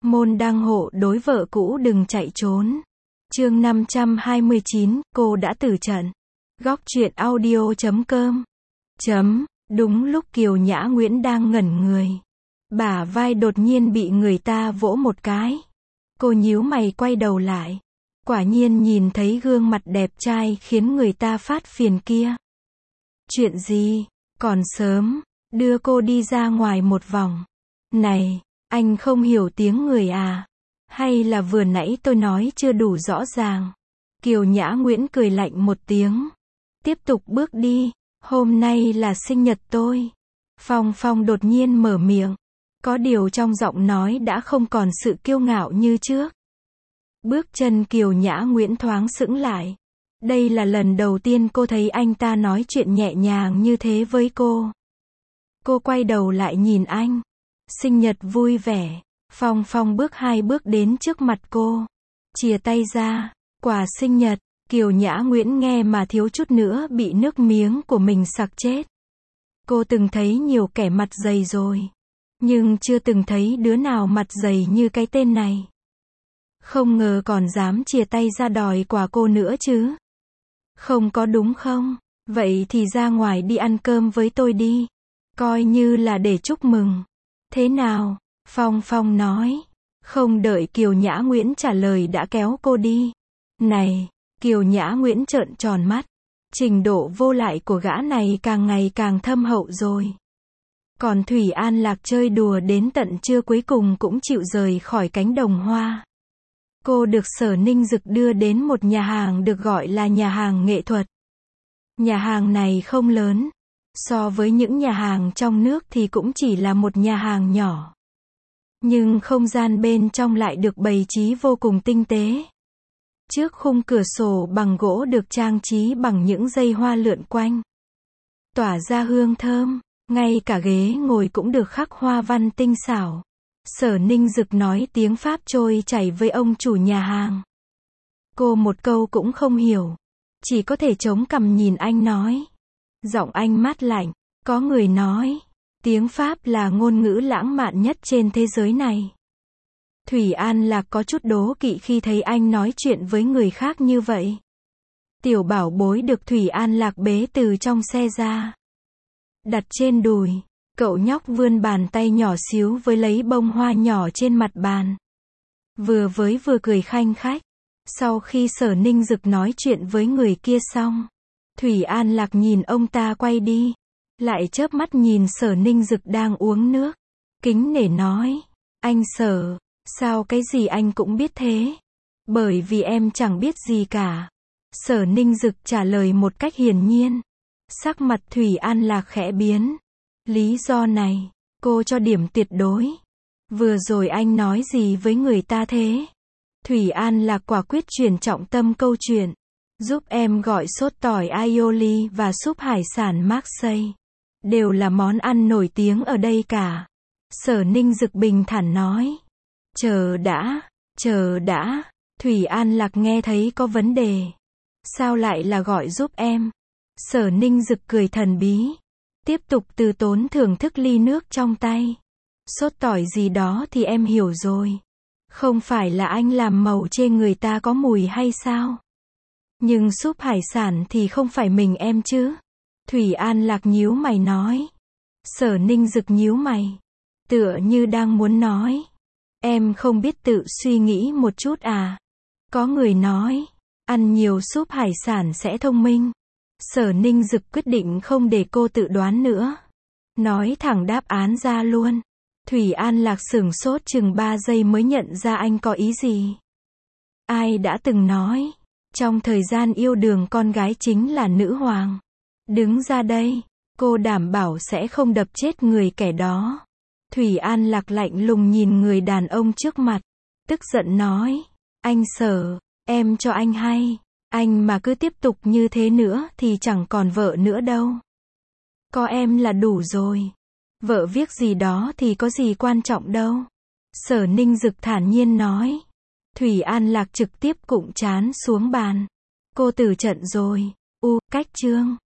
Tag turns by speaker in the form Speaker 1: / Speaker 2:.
Speaker 1: Môn đăng hộ đối vợ cũ đừng chạy trốn. Chương 529, cô đã tử trận. Góc truyện audio.com. Đúng lúc Kiều Nhã Nguyễn đang ngẩn người, bả vai đột nhiên bị người ta vỗ một cái. Cô nhíu mày quay đầu lại. Quả nhiên nhìn thấy gương mặt đẹp trai khiến người ta phát phiền kia. Chuyện gì? Còn sớm, đưa cô đi ra ngoài một vòng. Này, anh không hiểu tiếng người à? Hay là vừa nãy tôi nói chưa đủ rõ ràng? Kiều Nhã Nguyễn cười lạnh một tiếng. Tiếp tục bước đi. Hôm nay là sinh nhật tôi. Phong Phong đột nhiên mở miệng. Có điều trong giọng nói đã không còn sự kiêu ngạo như trước. Bước chân Kiều Nhã Nguyễn thoáng sững lại. Đây là lần đầu tiên cô thấy anh ta nói chuyện nhẹ nhàng như thế với cô. Cô quay đầu lại nhìn anh. Sinh nhật vui vẻ. Phong Phong bước 2 bước đến trước mặt cô. Chìa tay ra. Quà sinh nhật. Kiều Nhã Nguyễn nghe mà thiếu chút nữa bị nước miếng của mình sặc chết. Cô từng thấy nhiều kẻ mặt dày rồi. Nhưng chưa từng thấy đứa nào mặt dày như cái tên này. Không ngờ còn dám chìa tay ra đòi quà cô nữa chứ. Không có đúng không? Vậy thì ra ngoài đi ăn cơm với tôi đi. Coi như là để chúc mừng. Thế nào? Phong Phong nói. Không đợi Kiều Nhã Nguyễn trả lời đã kéo cô đi. Này! Kiều Nhã Nguyễn trợn tròn mắt. Trình độ vô lại của gã này càng ngày càng thâm hậu rồi. Còn Thủy An Lạc chơi đùa đến tận trưa cuối cùng cũng chịu rời khỏi cánh đồng hoa. Cô được Sở Ninh Dực đưa đến một nhà hàng được gọi là nhà hàng nghệ thuật. Nhà hàng này không lớn. So với những nhà hàng trong nước thì cũng chỉ là một nhà hàng nhỏ. Nhưng không gian bên trong lại được bày trí vô cùng tinh tế. Trước khung cửa sổ bằng gỗ được trang trí bằng những dây hoa lượn quanh. Tỏa ra hương thơm, ngay cả ghế ngồi cũng được khắc hoa văn tinh xảo. Sở Ninh Dực nói tiếng Pháp trôi chảy với ông chủ nhà hàng. Cô một câu cũng không hiểu. Chỉ có thể chống cằm nhìn anh nói. Giọng anh mát lạnh. Có người nói, tiếng Pháp là ngôn ngữ lãng mạn nhất trên thế giới này. Thủy An Lạc có chút đố kỵ khi thấy anh nói chuyện với người khác như vậy. Tiểu bảo bối được Thủy An Lạc bế từ trong xe ra. Đặt trên đùi, cậu nhóc vươn bàn tay nhỏ xíu với lấy bông hoa nhỏ trên mặt bàn. Vừa cười khanh khách. Sau khi Sở Ninh Dực nói chuyện với người kia xong, Thủy An Lạc nhìn ông ta quay đi. Lại chớp mắt nhìn Sở Ninh Dực đang uống nước. Kính nể nói, anh Sở, sao cái gì anh cũng biết thế? Bởi vì em chẳng biết gì cả. Sở Ninh Dực trả lời một cách hiển nhiên. Sắc mặt Thủy An Lạc khẽ biến. Lý do này, cô cho điểm tuyệt đối. Vừa rồi anh nói gì với người ta thế? Thủy An Lạc quả quyết chuyển trọng tâm câu chuyện. Giúp em gọi sốt tỏi aioli và súp hải sản Marseille. Đều là món ăn nổi tiếng ở đây cả. Sở Ninh Dực bình thản nói. Chờ đã. Thủy An Lạc nghe thấy có vấn đề. Sao lại là gọi giúp em? Sở Ninh Dực cười thần bí. Tiếp tục từ tốn thưởng thức ly nước trong tay. Sốt tỏi gì đó thì em hiểu rồi. Không phải là anh làm màu chê người ta có mùi hay sao? Nhưng súp hải sản thì không phải mình em chứ? Thủy An Lạc nhíu mày nói. Sở Ninh Dực nhíu mày. Tựa như đang muốn nói. Em không biết tự suy nghĩ một chút à? Có người nói, ăn nhiều súp hải sản sẽ thông minh. Sở Ninh Dực quyết định không để cô tự đoán nữa. Nói thẳng đáp án ra luôn. Thủy An Lạc sửng sốt chừng 3 giây mới nhận ra anh có ý gì. Ai đã từng nói, trong thời gian yêu đương con gái chính là nữ hoàng. Đứng ra đây, cô đảm bảo sẽ không đập chết người kẻ đó. Thủy An Lạc lạnh lùng nhìn người đàn ông trước mặt. Tức giận nói, anh Sở, em cho anh hay. Anh mà cứ tiếp tục như thế nữa thì chẳng còn vợ nữa đâu. Có em là đủ rồi. Vợ viết gì đó thì có gì quan trọng đâu. Sở Ninh Dực thản nhiên nói. Thủy An Lạc trực tiếp cụng trán xuống bàn. Cô tử trận rồi. Cách chương.